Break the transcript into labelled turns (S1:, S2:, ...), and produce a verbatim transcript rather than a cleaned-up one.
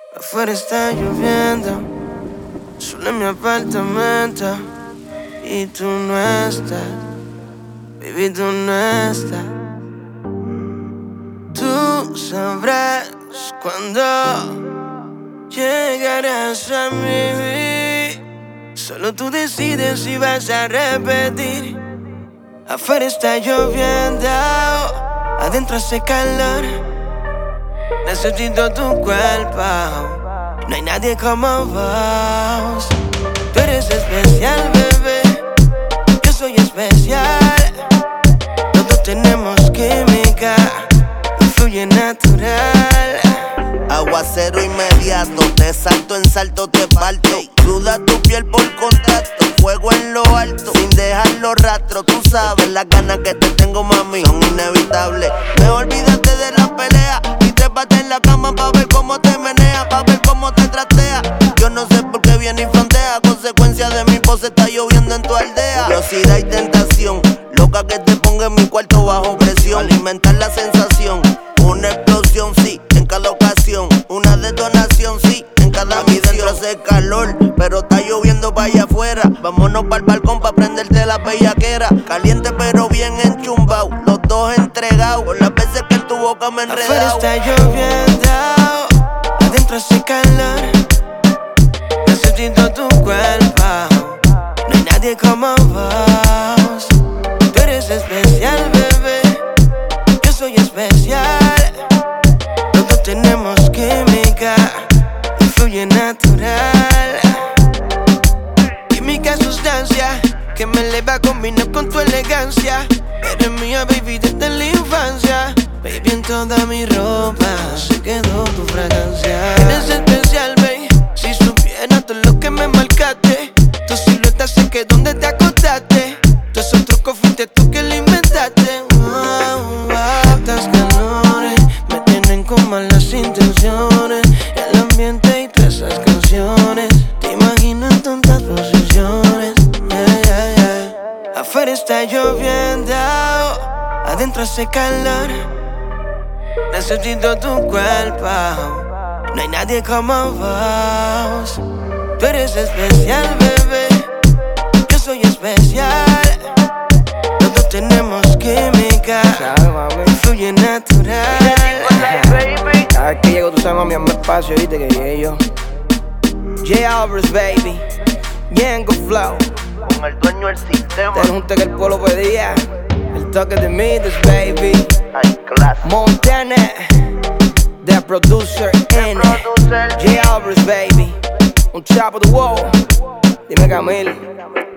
S1: Afuera está lloviendo, solo en mi apartamento. Y tú no estás, baby, tú no estás. Tú sabrás cuando llegarás a mí. Solo tú decides si vas a repetir. Afuera está lloviendo, adentro hace calor. Necesito tu cuerpo, no hay nadie como vos. Tú eres especial, bebé, yo soy especial. Todos tenemos química, fluye natural.
S2: Aguacero inmediato, de salto en salto te parto. Suda tu piel por contacto, fuego en lo alto, sin dejar los rastros. Tú sabes, las ganas que te tengo, mami, son inevitables. Me olvídate de la pelea y trépate en la cama pa' ver cómo te menea, pa' ver cómo te tratea. Yo no sé por qué viene y frontea, consecuencia de mi pose está lloviendo en tu aldea. Curiosidad y tentación, loca que te ponga en mi cuarto bajo presión. Alimentar la sensación, una explosión, sí, en cada ocasión. Una detonación, sí, en cada misión. Dentro hace calor, pero está lloviendo para allá afuera. Vámonos para el balcón pa' prenderte la bellaquera. Caliente pero bien enchumbao, los dos entregados. Por las veces que en tu boca me he enredado.
S1: Afuera está lloviendo, adentro hace calor. Necesito tu cuerpo, no hay nadie como vos. Tú eres especial, bebé, yo soy especial. Todos tenemos química, fluye natural. Química, sustancia que me eleva, combina con tu elegancia. Eres mía, baby, desde la infancia. Baby, en toda mi ropa se quedó tu fragancia. Eres especial, baby, si supieras todo lo que me marcaste. Tu silueta sé que donde te acostaste. Todos esos trucos fuiste tú que lo inventaste. Wow, wow, estas calores me tienen con malas intenciones. El ambiente y todas esas canciones, te imagino en tantas posiciones. Yeah, yeah, yeah. Afuera está lloviendo, adentro hace calor. Necesito tu cuerpo, no hay nadie como vos. Tú eres especial, bebé, yo soy especial. Todos tenemos química, fluye natural.
S3: Cada vez que llego, tú sabes, mami, hazme espacio, viste que llegué yo. J. Alvarez, baby, Yengo Flow,
S2: Con el dueño del sistema.
S3: te junté que el pueblo pedía. El toque de Midas, baby.
S2: Hay clase.
S3: Montana, the producer N. J. Alvarez, baby. On top of the wall. Dime, Camil.